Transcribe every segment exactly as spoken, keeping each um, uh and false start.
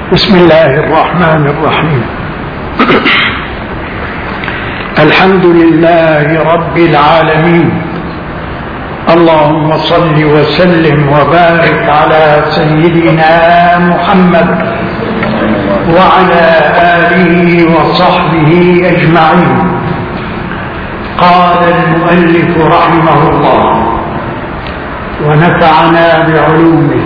بسم الله الرحمن الرحيم. الحمد لله رب العالمين، اللهم صل وسلم وبارك على سيدنا محمد وعلى آله وصحبه أجمعين. قال المؤلف رحمه الله ونفعنا بعلومه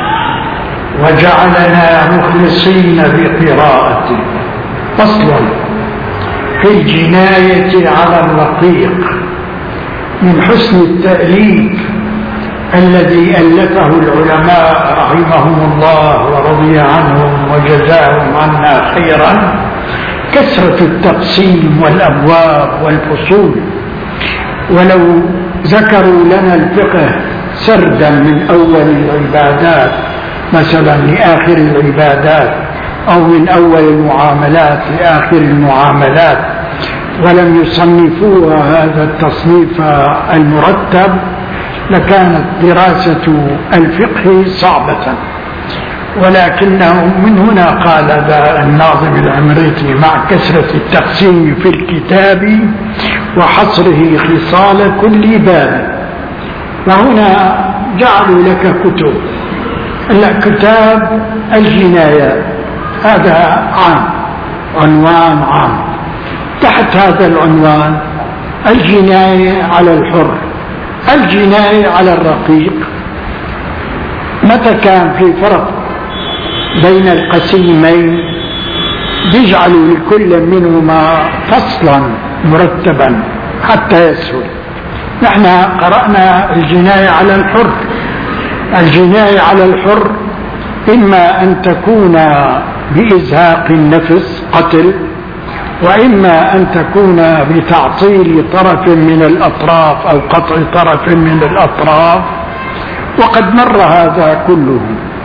وجعلنا مخلصين بقراءته. فصل في الجناية على الرقيق. من حسن التأليف الذي ألفه العلماء رحمهم الله ورضي عنهم وجزاهم عنا خيرا كثرة التقسيم والأبواب والفصول. ولو ذكروا لنا الفقه سردا من أول العبادات مثلا لآخر العبادات، أو من أول المعاملات لآخر المعاملات، ولم يصنفوها هذا التصنيف المرتب، لكانت دراسة الفقه صعبة. ولكنه من هنا قال الناظم العمريتي: مع كثرة التقسيم في الكتاب وحصره خصال كل باب. فهنا جعلوا لك كتب، كتاب الجنايات هذا عام، عنوان عام. تحت هذا العنوان الجناية على الحر، الجناية على الرقيق. متى كان في فرق بين القسيمين بيجعلوا لكل منهما فصلا مرتبا حتى يسهل. نحن قرأنا الجناية على الحر. الجناية على الحر إما أن تكون بإزهاق النفس قتل، وإما أن تكون بتعطيل طرف من الأطراف أو قطع طرف من الأطراف، وقد مر هذا كله.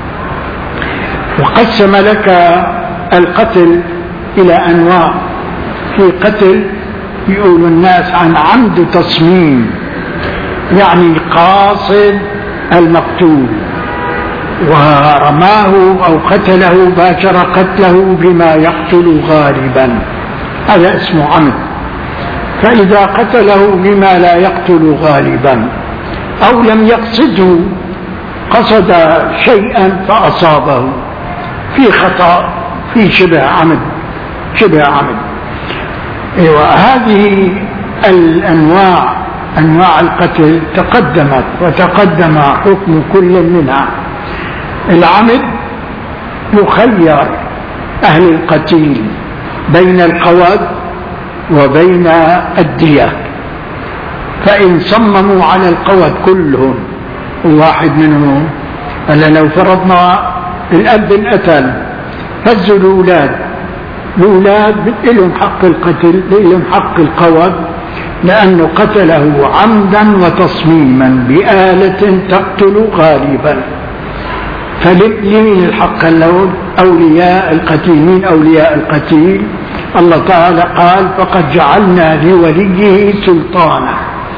وقسم لك القتل إلى أنواع. في قتل يقول الناس عن عمد تصميم، يعني قاصد المقتول ورماه أو قتله باشر قتله بما يقتل غالبا، هذا اسمه عمد. فإذا قتله بما لا يقتل غالبا أو لم يقصده، قصد شيئا فأصابه، في خطأ، في شبه عمد، شبه عمد. أيوة، هذه الأنواع أنواع القتل تقدمت وتقدم حكم كل منها. العمد يخير أهل القتيل بين القود وبين الدية، فإن صمموا على القود كلهم واحد منهم، ألا لو فرضنا الأب القتل فزوا الأولاد، الأولاد لهم حق القتل، لهم حق القود، لأنه قتله عمدا وتصميما بآلة تقتل غالبا. فلمن الحق اللون؟ أولياء القتيل. من أولياء القتيل؟ الله تعالى قال: فقد جعلنا لوليه سلطانا،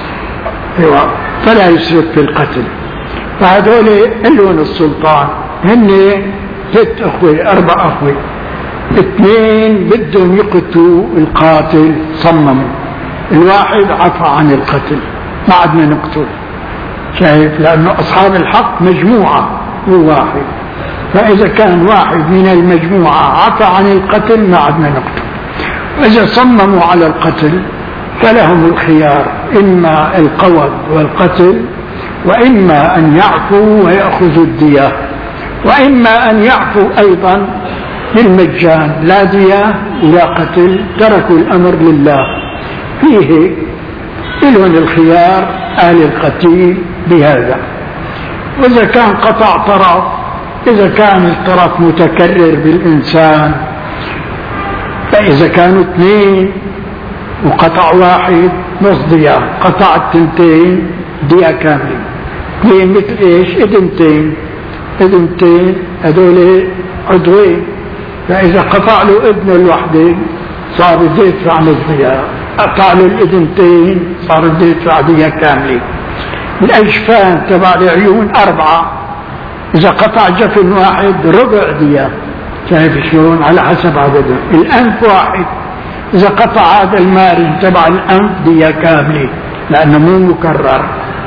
فلا يسرف في القتل. فهذول اللون السلطان هن ست أخوة أربع أخوة، اثنين بدهم يقتلوا القاتل صمموا، الواحد عفى عن القتل، ما عدنا نقتل. شايف؟ لأنه أصحاب الحق مجموعة هو واحد، فإذا كان واحد من المجموعة عفى عن القتل ما عدنا نقتل. وإذا صمموا على القتل فلهم الخيار، إما القود والقتل، وإما أن يعفوا ويأخذوا الدية، وإما أن يعفوا أيضا للمجان، لا دية ولا قتل، تركوا الأمر لله. فيه لهم الخيار أهل القتيل بهذا. وإذا كان قطع طرف، إذا كان الطرف متكرر بالإنسان، فإذا كانوا اثنين وقطع واحد نص دية، قطع التنتين دية كاملة. اثنين مثل ايش؟ اذنتين، اذنتين هذول عضوين، فإذا قطع له ابن الوحدة صار بده يدفع نص دية، قطع له الاذنتين صار بده يدفع دية كاملة. الأجفان تبع العيون أربعة، إذا قطع جفن واحد ربع دية، شايف شلون؟ على حسب عددهم. الأنف واحد، إذا قطع هذا المارن تبع الأنف دية كاملة لأنه مو مكرر.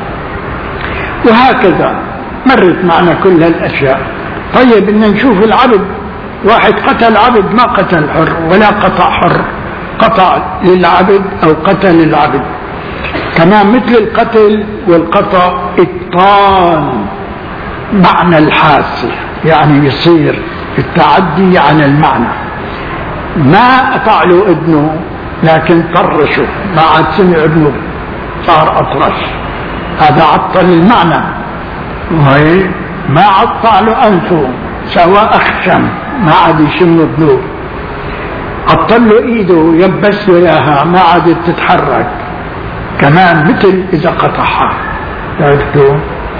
وهكذا مرت معنا كل هالأشياء. طيب بدنا نشوف العبد، واحد قتل عبد ما قتل حر ولا قطع حر، قطع للعبد أو قتل العبد. كمان مثل القتل والقطع إبطال معنى الحاسة، يعني يصير التعدي عن المعنى. ما قطع له ابنه لكن طرشه، ما عاد سمع ابنه صار أطرش، هذا عطل المعنى. وهي ما عطى له أنفه سواء أخشم ما عاد يشم ابنه، عطل له إيده يبس له إياها ما عادت تتحرك، كمان مثل إذا قطعها. عرفتوا؟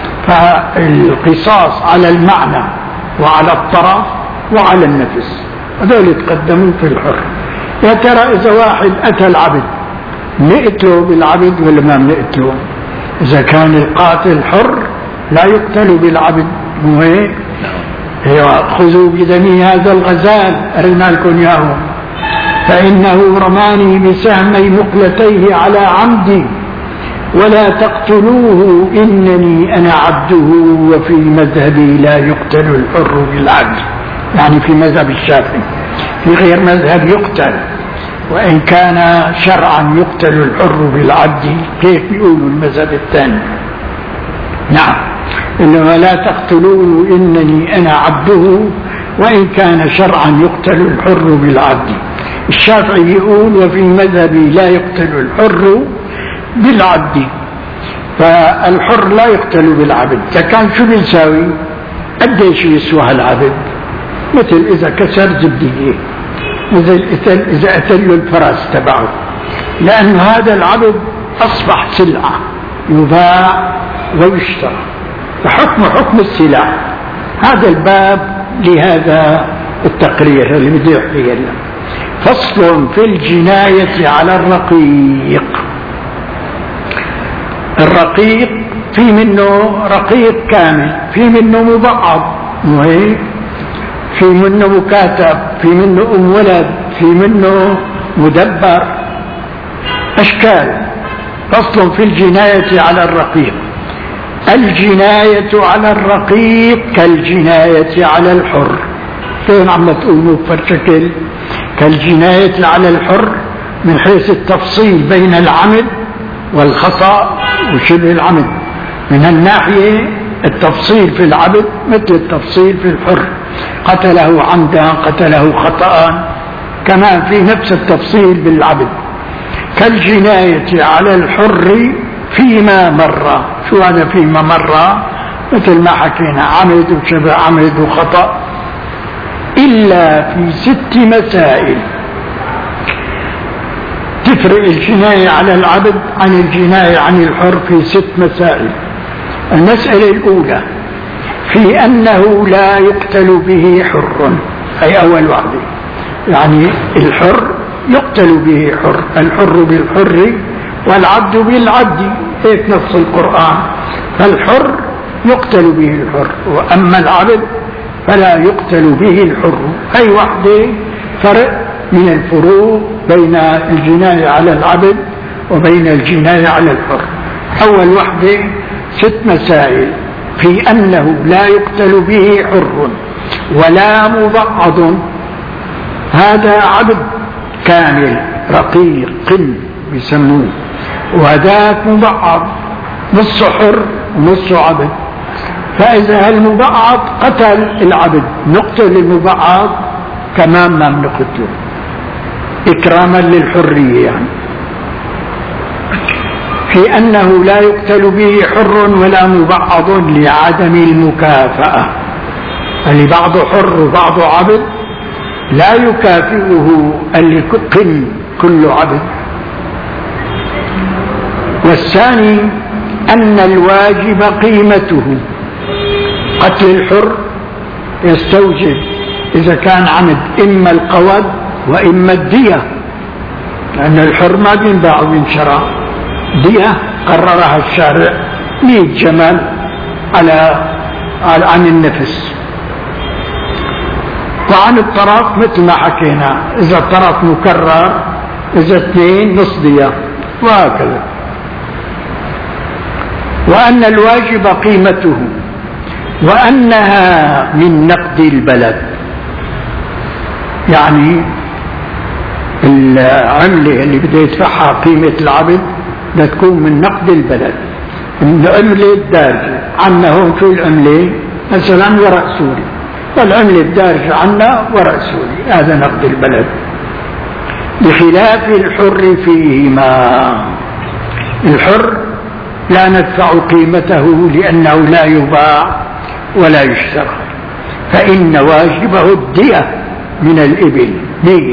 فالقصاص على المعنى وعلى الطرف وعلى النفس، هذول يتقدمون في الحر. يا ترى إذا واحد أتى العبد نقتله بالعبد ولا ما نقتله؟ إذا كان القاتل حر لا يقتل بالعبد، مو هيك؟ خذوا بدمي هذا الغزال أرنا لكم إياه فإنه رماني بسهمي مقلتيه على عمدي ولا تقتلوه إنني أنا عبده وفي مذهبي لا يقتل الحر بالعبد، يعني في مذهب الشافعي. في غير مذهب يقتل، وإن كان شرعا يقتل الحر بالعبد. كيف بيقولوا المذهب الثاني؟ نعم، إنما لا تقتلوه إنني أنا عبده وإن كان شرعا يقتل الحر بالعبد. الشافعي يقول وفي مذهبي لا يقتل الحر بالعبد، فالحر لا يقتل بالعبد. كان شو بيساوي؟ قديش يسوى العبد؟ مثل إذا كسر زبدية، مثل إذا قتل له الفرس تبعه، لأن هذا العبد أصبح سلعة يباع ويشترى، فحكم حكم السلع. هذا الباب لهذا التقرير اللي بدي أحكيه لنا. فصل في الجناية على الرقيق. الرقيق في منه رقيق كامل، في منه مبعض، وهي في منه مكاتب، في منه أم ولد، في منه مدبر، أشكال. فصل في الجناية على الرقيق. الجناية على الرقيق كالجناية على الحر. شلون عم تقولوا بشكل كالجناية على الحر من حيث التفصيل بين العمد والخطأ وشبه العمد. من الناحية التفصيل في العبد مثل التفصيل في الحر، قتله عمدا قتله خطأ، كمان في نفس التفصيل بالعبد. كالجناية على الحر فيما مر. شو هذا فيما مر؟ مثل ما حكينا عمد وشبه عمد وخطأ، إلا في ست مسائل. تفرق الجناية على العبد عن الجناية عن الحر في ست مسائل. المسألة الأولى في أنه لا يقتل به حر، أي أول واحدة، يعني الحر يقتل به حر، الحر بالحر والعبد بالعبد، هيك نص القرآن. فالحر يقتل به الحر، وأما العبد فلا يقتل به الحر. أي واحدة فرق من الفروق بين الجناية على العبد وبين الجناية على الحر. أول واحدة ست مسائل في أنه لا يقتل به حر ولا مبعض. هذا عبد كامل رقيق بيسموه، وهذاك مبعض نص حر ونص عبد. فإذا المبعض قتل العبد نقتل المبعض كمان ما بنقتله إكراما للحرية. يعني في أنه لا يقتل به حر ولا مبعض لعدم المكافأة، اللي بعضه حر وبعضه عبد لا يكافئه اللي قن كل عبد. والثاني أن الواجب قيمته. قتل الحر يستوجب إذا كان عمد إما القود وإما الدية، لأن الحر ما بينباع وينشرى. دية قررها الشارع مئة جمل على عن النفس. وعن الطرف مثل ما حكينا، إذا الطرف مكرر، إذا اثنين نص دية، وهكذا. وأن الواجب قيمته، وأنها من نقد البلد، يعني العملة اللي بده يدفعها قيمة العبد بدها تكون من نقد البلد، من العملة الدارجة عنا. هون شو العملة؟ مثلا ورق سوري، والعملة الدارجة عنا ورق سوري، هذا نقد البلد. بخلاف الحر فيهما، الحر لا ندفع قيمته لأنه لا يباع ولا يشترى، فإن واجبه الدية من الإبل دية.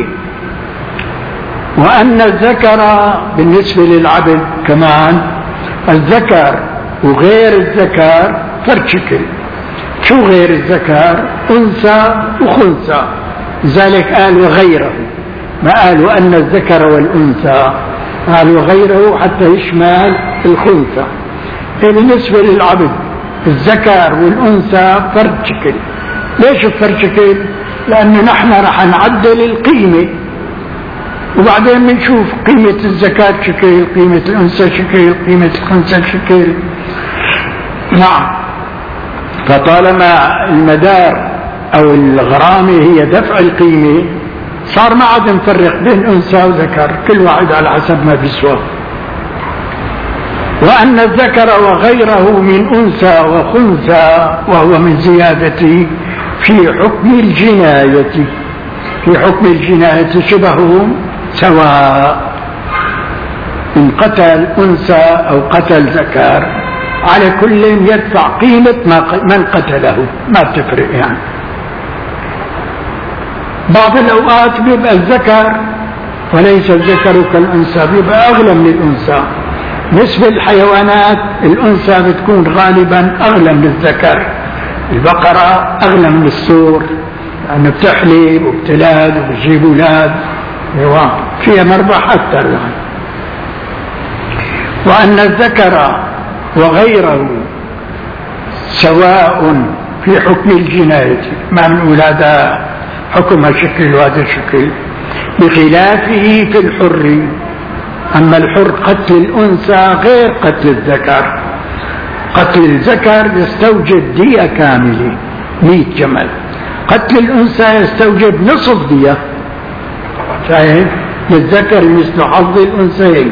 وأن الذكر بالنسبة للعبد كمان، الذكر وغير الذكر فرق شكل. شو غير الذكر؟ أنثى وخنثى، لذلك قال وغيره، ما قالوا أن الذكر والأنثى، قالوا غيره حتى يشمل الخنثى. بالنسبة للعبد الذكر والأنثى فرق شكل. ليش الفرق شكل؟ لأنه نحن رح نعدل القيمة، وبعدين بنشوف قيمة الزكاة شكل، قيمة الأنثى شكل، قيمة الخنثى شكل. نعم. فطالما المدار أو الغرامة هي دفع القيمة، صار ما عاد نفرق بين أنثى وذكر، كل واحد على حسب ما بيسوى. وأن الذكر وغيره من أنثى وخنثى، وهو من زيادته في حكم الجناية، في حكم الجناية شبههم سواء، إن قتل أنثى أو قتل ذكر على كل يدفع قيمة من قتله، ما بتفرق يعني. بعض الأوقات بيبقى الذكر وليس الذكر كالأنثى، بيبقى أغلى من الأنثى. نسبة الحيوانات الأنثى بتكون غالبا أغلى من الذكر. البقرة أغلى من السور لأنه بتحلب وبتلاد وبتجيب أولاد، فيها مربح أكثر يعني. وأن الذكر وغيره سواء في حكم الجناية، ما من أولاد حكمها شكل وهذا شكل، بخلافه في الحر. أما الحر قتل الأنثى غير قتل الذكر. قتل الذكر يستوجب دية كاملة مئة جمل، قتل الأنثى يستوجب نصف دية، شايف؟ للذكر مثل حظ الأنثيين.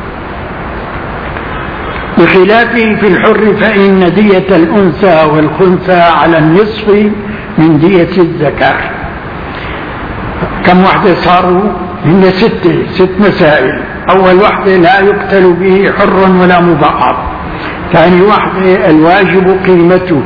بخلافه في الحر فإن دية الأنثى والخنثى على النصف من دية الذكر. كم وحدة صاروا؟ هن ستة، ست مسائل. أول وحدة لا يقتل به حر ولا مضعف، ثاني وحدة الواجب قيمته،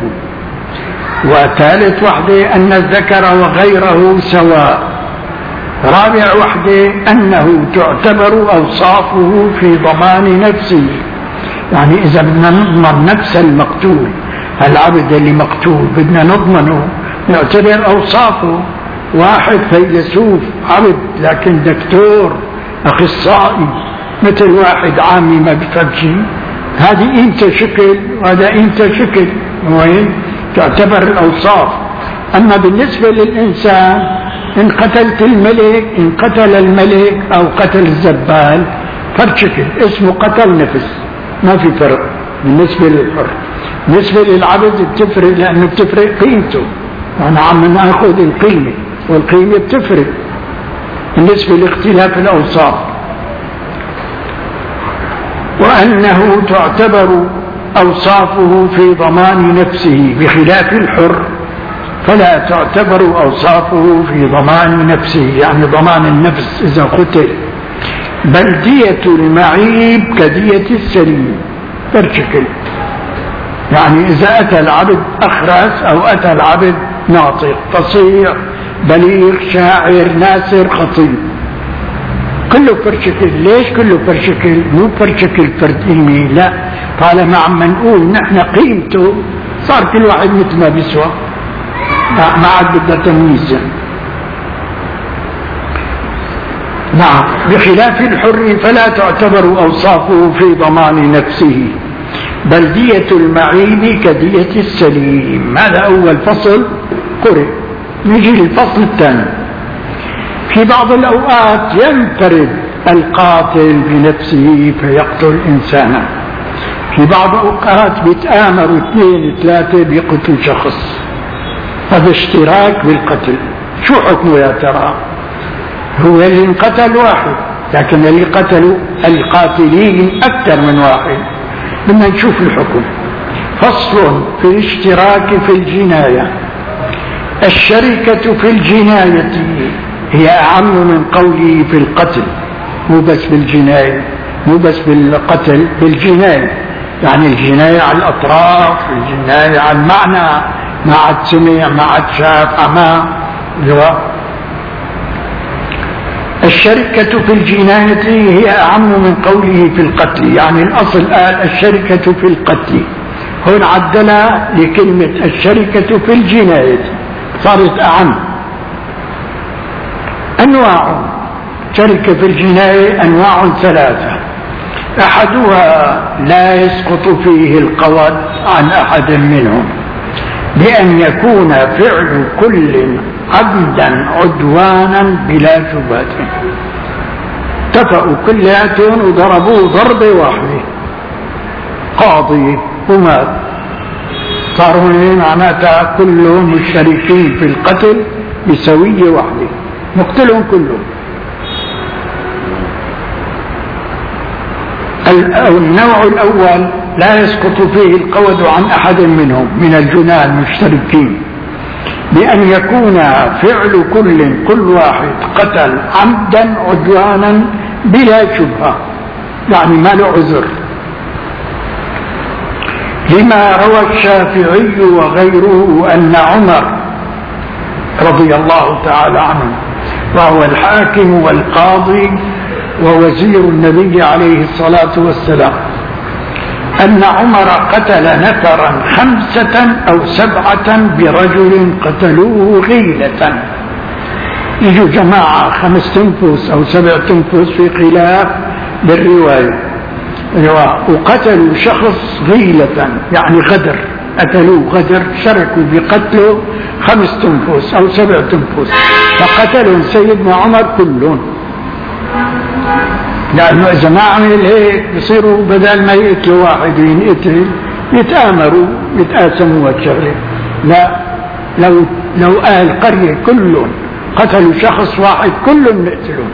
وثالث وحدة أن الذكر وغيره سواء، رابع وحدة أنه تعتبر أوصافه في ضمان نفسه. يعني إذا بدنا نضمن نفس المقتول، العبد اللي مقتول بدنا نضمنه، نعتبر أوصافه. واحد فيلسوف عبد لكن دكتور أخصائي، مثل واحد عامي ما بفهم شيء، هذه إنت شكل وهذا إنت شكل، وين تعتبر الأوصاف. أما بالنسبة للإنسان إن قتلت الملك، إن قتل الملك أو قتل الزبال فرق شكل، اسمه قتل نفس، ما في فرق بالنسبة للحر. بالنسبة للعبد بتفرق لأنه بتفرق قيمته، أنا عم ناخذ القيمة والقيمة بتفرق بالنسبة لاختلاف الأوصاف. وأنه تعتبر أوصافه في ضمان نفسه بخلاف الحر، فلا تعتبر أوصافه في ضمان نفسه، يعني ضمان النفس إذا قتل، بل دية المعيب كدية السليم برشكل. يعني إذا أتى العبد أخرس أو أتى العبد ناطق فصيح بليغ شاعر ناصر خطيب، كله فرشكل. ليش كله فرشكل؟ مو فرشكل فرد علمي، لا، طالما عم نقول نحن قيمته صار كل واحد مثل ما بيسوى، ما عاد بدنا تمييز. نعم. بخلاف الحر فلا تعتبر أوصافه في ضمان نفسه، بل دية المعيب كدية السليم. هذا أول فصل قرئ. نجي للفصل الثاني. في بعض الأوقات ينفرد القاتل بنفسه فيقتل إنسانا، في بعض الأوقات بيتآمروا اثنين ثلاثة بيقتلوا شخص، هذا اشتراك بالقتل. شو حكمه يا ترى؟ هو اللي انقتل واحد، لكن اللي قتلوا القاتلين أكثر من واحد. بدنا نشوف الحكم. فصل في الاشتراك في الجناية. الشركة في الجناية هي أعم من قوله في القتل، مو بس بالجناية، مو بس بالقتل، بالجناية. يعني الجناية على الأطراف، الجناية على المعنى، ما عاد سمع، ما عاد شاف، أما الشركة في الجناية هي أعم من قوله في القتل. يعني الأصل قال الشركة في القتل، هون عدلها لكلمة الشركة في الجناية، صارت أعم. أنواع شركة في الجناية أنواع ثلاثة. أحدها لا يسقط فيه القود عن أحد منهم، بأن يكون فعل كل عبدا عدوانا بلا شبهة. اتفقوا كلياتهم وضربوه ضربة واحدة، قاضي ومات، صاروا معناتها كلهم مشتركين في القتل بسوية واحدة، نقتلهم كلهم. النوع الأول لا يسقط فيه القود عن أحد منهم من الجناه المشتركين، بأن يكون فعل كل كل واحد قتل عمدا عدوانا بلا شبهة، يعني ما له عذر، لما روى الشافعي وغيره أن عمر رضي الله تعالى عنه، وهو الحاكم والقاضي ووزير النبي عليه الصلاة والسلام، أن عمر قتل نفرا خمسة أو سبعة برجل قتلوه غيلة. يجوا جماعة خمس تنفس أو سبع تنفس في خلاف بالرواية، وقتلوا شخص غيلة يعني غدر، قتلوه غدر، شركوا بقتله خمس تنفس أو سبع تنفس، فقتلوا سيدنا عمر كلهم. لأنه إذا ما عمل هيك بصيروا بدل ما يقتلوا واحد ينقتل يتآمروا يتآسموا والشغلة. لا، لو لو أهل قرية كلهم قتلوا شخص واحد كلهم نقتلون.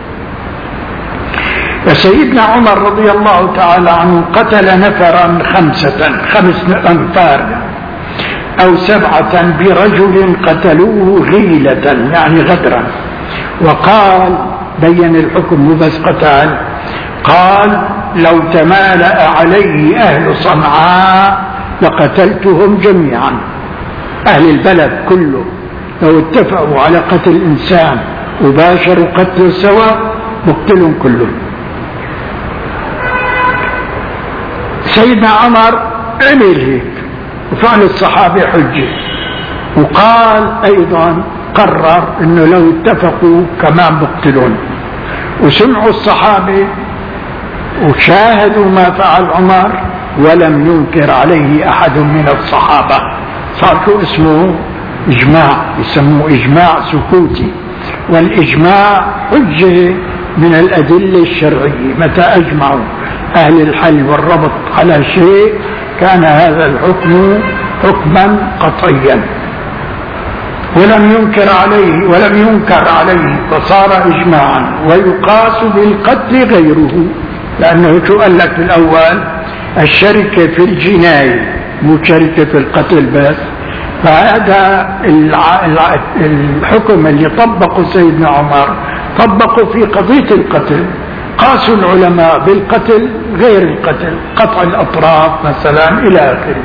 فسيدنا عمر رضي الله تعالى عنه قتل نفرا خمسة خمس أنفار أو سبعة برجل قتلوه غيلة يعني غدرا. وقال بين الحكم مو بس قتال، قال لو تمالأ عليه أهل صنعاء لقتلتهم جميعا. أهل البلد كله لو اتفقوا على قتل إنسان وباشروا قتله سوا بقتلهم كلهم. سيدنا عمر عمل هيك وفعل الصحابة حجة، وقال أيضا قرر انه لو اتفقوا كمان بقتلون. وسمعوا الصحابة وشاهدوا ما فعل عمر ولم ينكر عليه احد من الصحابة. صار شو اسمه اجماع، يسموه اجماع سكوتي، والاجماع حجة من الادلة الشرعية. متى اجمعوا اهل الحل والربط على شيء كان هذا الحكم حكما قطعيا، ولم ينكر عليه ولم ينكر عليه فصار إجماعا. ويقاس بالقتل غيره، لأنه شو قال لك في الأول الشركة في الجناية مو شركة في القتل بس. فهذا الحكم اللي طبقه سيدنا عمر طبقه في قضية القتل. قاسوا العلماء بالقتل غير القتل، قطع الأطراف مثلا إلى آخره.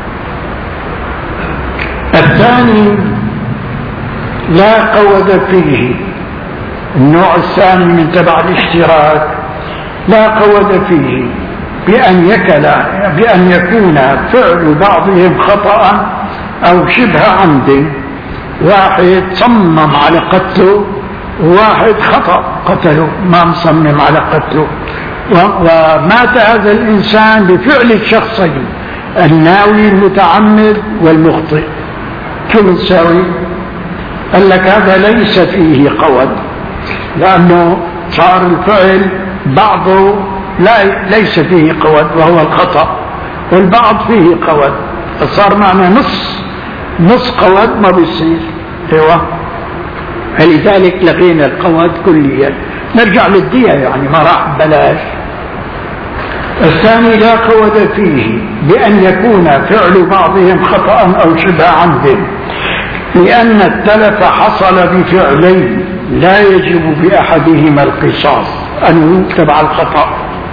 الثاني لا قود فيه، النوع الثاني من تبع الاشتراك لا قود فيه بأن يكل بأن يكون فعل بعضهم خطأ أو شبه عمد. واحد صمم على قتله وواحد خطأ قتله، ما مصمم على قتله، ومات هذا الإنسان بفعل الشخصين الناوي المتعمد والمخطئ. شو بنساوي؟ قال لك هذا ليس فيه قود، لأنه صار الفعل بعضه لا ليس فيه قود وهو الخطأ، والبعض فيه قود، فصار معنا نص نص قود ما بيصير. ايوه، فلذلك لقينا القود كليا. نرجع للدية يعني ما راح بلاش. الثاني لا قود فيه بأن يكون فعل بعضهم خطأ أو شبه عمد، لأن التلف حصل بفعلين لا يجب بأحدهما القصاص أنه تبع الخطأ،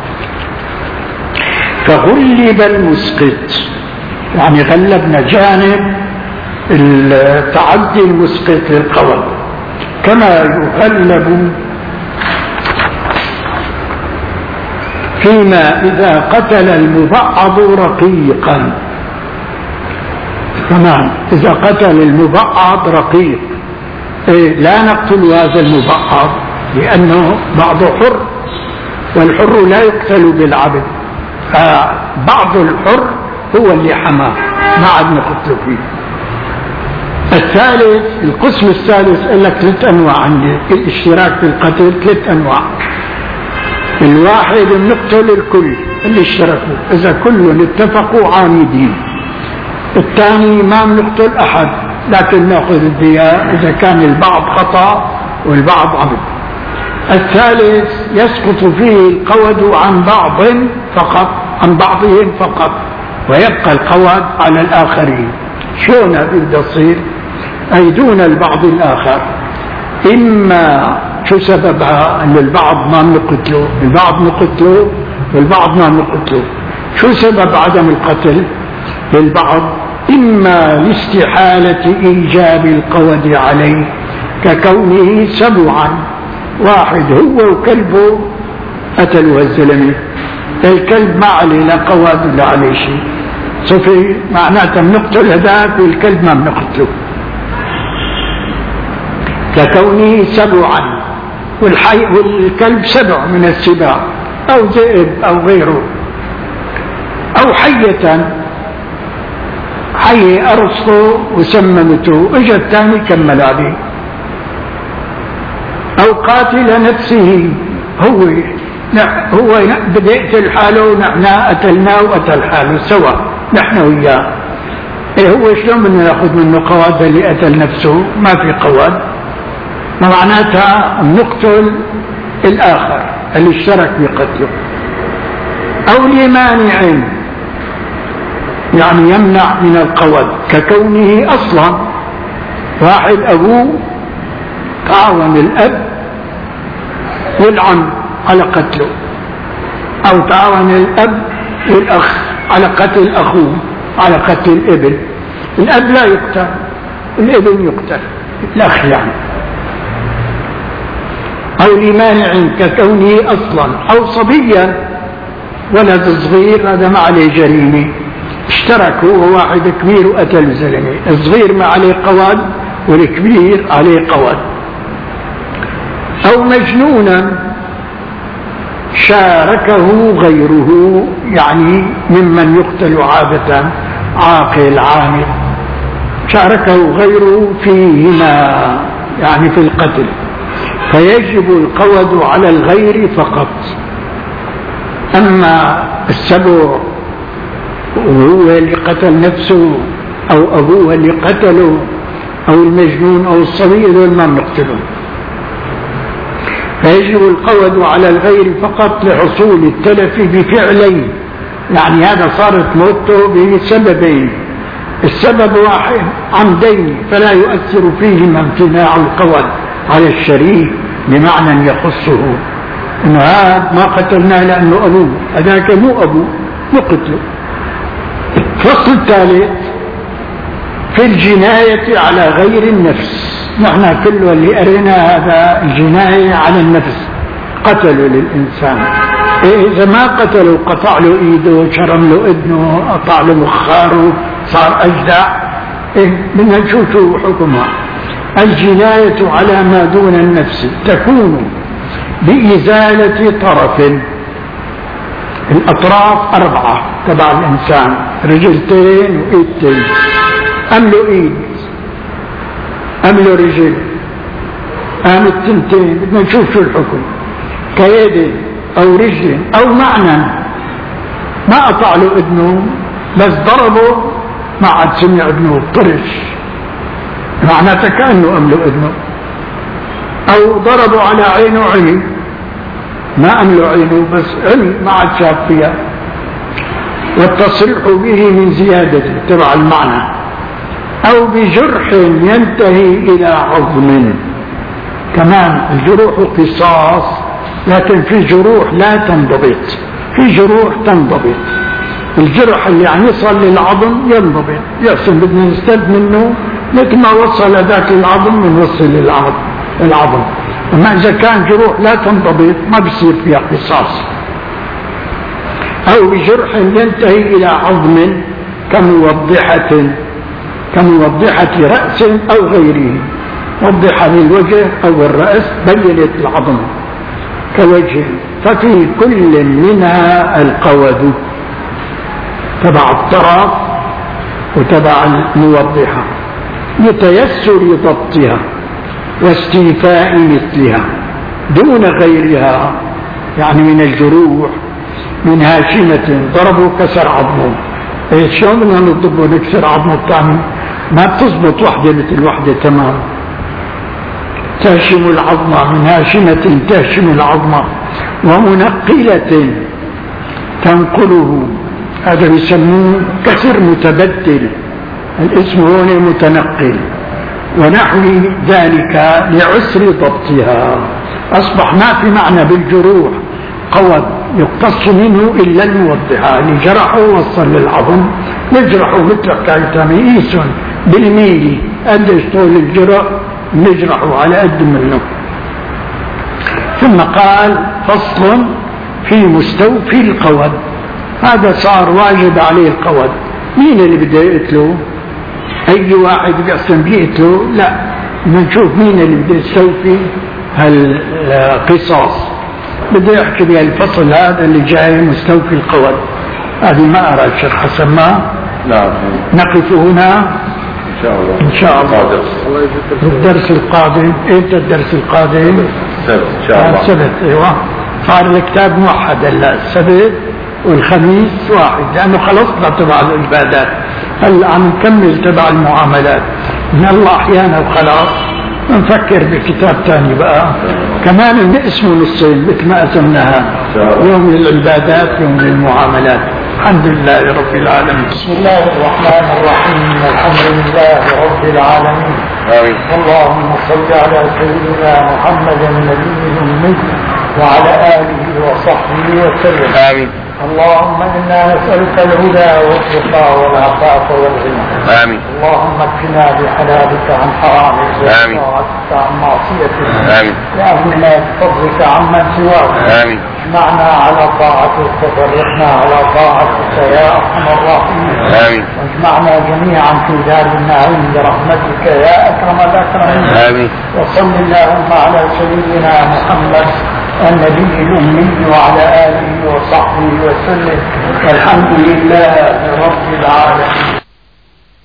فغلب المسقط، يعني غلبنا جانب التعدي المسقط للقود، كما يغلب فيما إذا قتل المبعض رقيقا. تمام، إذا قتل المبعض رقيق إيه لا نقتل هذا المبعض لأنه بعضه حر، والحر لا يقتل بالعبد، فبعض الحر هو اللي حماه ما عاد نقتل فيه. الثالث، القسم الثالث قال لك ثلاث أنواع عندي الاشتراك في القتل، ثلاث أنواع. الواحد بنقتل الكل اللي اشتركوا إذا كلهم اتفقوا عامدين. الثاني ما بنقتل أحد لكن نأخذ الدية إذا كان البعض خطأ والبعض عمد. الثالث يسقط فيه القود عن بعض فقط، عن بعضهم فقط، ويبقى القود على الآخرين. شلون بده يصير؟ أي دون البعض الآخر. إما شو سببها؟ أن البعض ما نقتله، البعض نقتله والبعض ما نقتله. شو سبب عدم القتل للبعض؟ إما لاستحالة إيجاب القود عليه ككونه سبعا، واحد هو وكلبه قتلوا الزلمة، الكلب ما عليه لا قود ولا عليه شيء، صفي معناته بنقتل هذاك والكلب ما بنقتله، ككونه سبعا، والحي والكلب سبع من السباع أو ذئب أو غيره، أو حية حي أرسطو وسممته اجى الثاني كمل عليه، أو قاتل نفسه، هو هو بده يقتل حاله ونحن قتلناه وقتل حاله سوا نحن وياه. إيه هو شلون بدنا ناخذ منه قواد اللي قتل نفسه؟ ما في قواد، ما معناتها نقتل الآخر اللي اشترك بقتله. أو لمانع يعني يمنع من القود ككونه أصلا واحد أبوه تعاون الأب والعم على قتله، أو تعاون الأب والأخ على قتل أخوه على قتل الابن، الأب لا يقتل الابن يقتل الأخ يعني. أو لمانع ككونه أصلا، أو صبيا ولد صغير هذا ما عليه جريمة، اشترك هو واحد كبير وقتل زلمة، الصغير ما عليه قواد والكبير عليه قواد. أو مجنونا شاركه غيره يعني ممن يقتل عادة، عاقل عامل شاركه غيره فيهما يعني في القتل، فيجب القود على الغير فقط. أما السبع وهو اللي قتل نفسه أو أبوه اللي قتله أو المجنون أو الصبي دول ما نقتلهم، فيجب القود على الغير فقط لحصول التلف بفعلين، يعني هذا صارت موته بسببين، السبب واحد عمدين فلا يؤثر فيهما امتناع القود على الشريك بمعنى يخصه، انه هذا ما قتلناه لانه ابوه، هذاك مو ابوه نقتله. الفصل الثالث في الجناية على غير النفس، نحن كل اللي قرينا هذا الجناية على النفس، قتلوا للإنسان، إيه إذا ما قتلوا قطع له إيده، شرم له إذنه، قطع له مخاره، صار أجدع، إيه بدنا نشوف شو حكمها. الجناية على ما دون النفس تكون بإزالة طرف، الأطراف أربعة تبع الإنسان، رجلتين وإيدتين، أم له إيد أم له رجل أم التنتين، بدنا نشوف شو الحكم، كيد أو رجل أو معنى، ما قطع له إذنه بس ضربه ما عاد سمع إذنه طرش، معناته كأنه أم له إذنه، أو ضربوا على عينه عمي، ما أم له عينه بس عمي ما عاد شاف فيها، والتصريح به من زيادته تبع المعنى، أو بجرح ينتهي إلى عظم. كمان الجروح قصاص، لكن في جروح لا تنضبط، في جروح تنضبط. الجرح اللي يعني يصل للعظم ينضبط، يحسن بدنا نستد منه مثل ما وصل ذاك العظم من وصل للعظم العظم. أما إذا كان جروح لا تنضبط ما بيصير فيها قصاص. أو بجرح ينتهي إلى عظم كموضحة كموضحة رأس أو غيره، وضح للوجه أو الرأس بينت العظم كوجه، ففي كل منها القود تبع الطرف وتبع الموضحة لتيسر ضبطها واستيفاء مثلها دون غيرها، يعني من الجروح من هاشمة ضربوا كسر عظمه، ايش شلون بدنا نضربه نكسر عظمه الثاني؟ ما بتزبط وحدة مثل وحدة تمام. تهشم العظمة من هاشمة تهشم العظمة، ومنقلة تنقله، هذا يسموه كسر متبدل، الاسم هون متنقل، ونحو ذلك لعسر ضبطها. أصبح ما في معنى بالجروح قود يقتص منه إلا الموضحة، اللي جرحه وصل للعظم نجرحه مثل حكاية مئيس بالميل، قديش طول الجرح نجرحه على قد منه. ثم قال فصل في مستوفي القود، هذا صار واجب عليه القود. مين اللي بده يقتله؟ أي واحد بيقسم بيقتله؟ لا، بنشوف مين اللي بده يستوفي هالقصاص. بده يحكي بها الفصل هذا اللي جاي مستوفي القود. هذه ما أرى الشيخ حسن ما نعم. نقف هنا إن شاء الله إن شاء الله الدرس القادم. إمتى الدرس القادم؟ السبت إن شاء الله. السبت أيوة. صار الكتاب موحد هلا، السبت والخميس واحد، لأنه خلصنا تبع العبادات، هلا عم نكمل تبع المعاملات. إن الله أحيانا وخلاص نفكر بكتاب ثاني بقى كمان اسمه نصين مثل ما قسمناها، يوم للعبادات يوم للمعاملات. الحمد لله رب العالمين. بسم الله الرحمن الرحيم، الحمد لله رب العالمين. آمين. اللهم صل على سيدنا محمد النبي الأمي وعلى آله وصحبه وسلم. آمين. اللهم إنا نسألك الهدى والتقى والعفاف والغنى. آمين. اللهم اكفنا بحلالك عن حرامك آمين. وطاعتك عن معصيتك. آمين. وأغننا بفضلك عمن سواك. آمين. اجمعنا على طاعتك وفرقنا على طاعتك يا أرحم الراحمين. آمين. واجمعنا جميعا في دار النعيم برحمتك يا أكرم الأكرمين. آمين. وصل اللهم على سيدنا محمد النبي الأمي وعلى آله وصحبه وسلم، والحمد لله رب العالمين.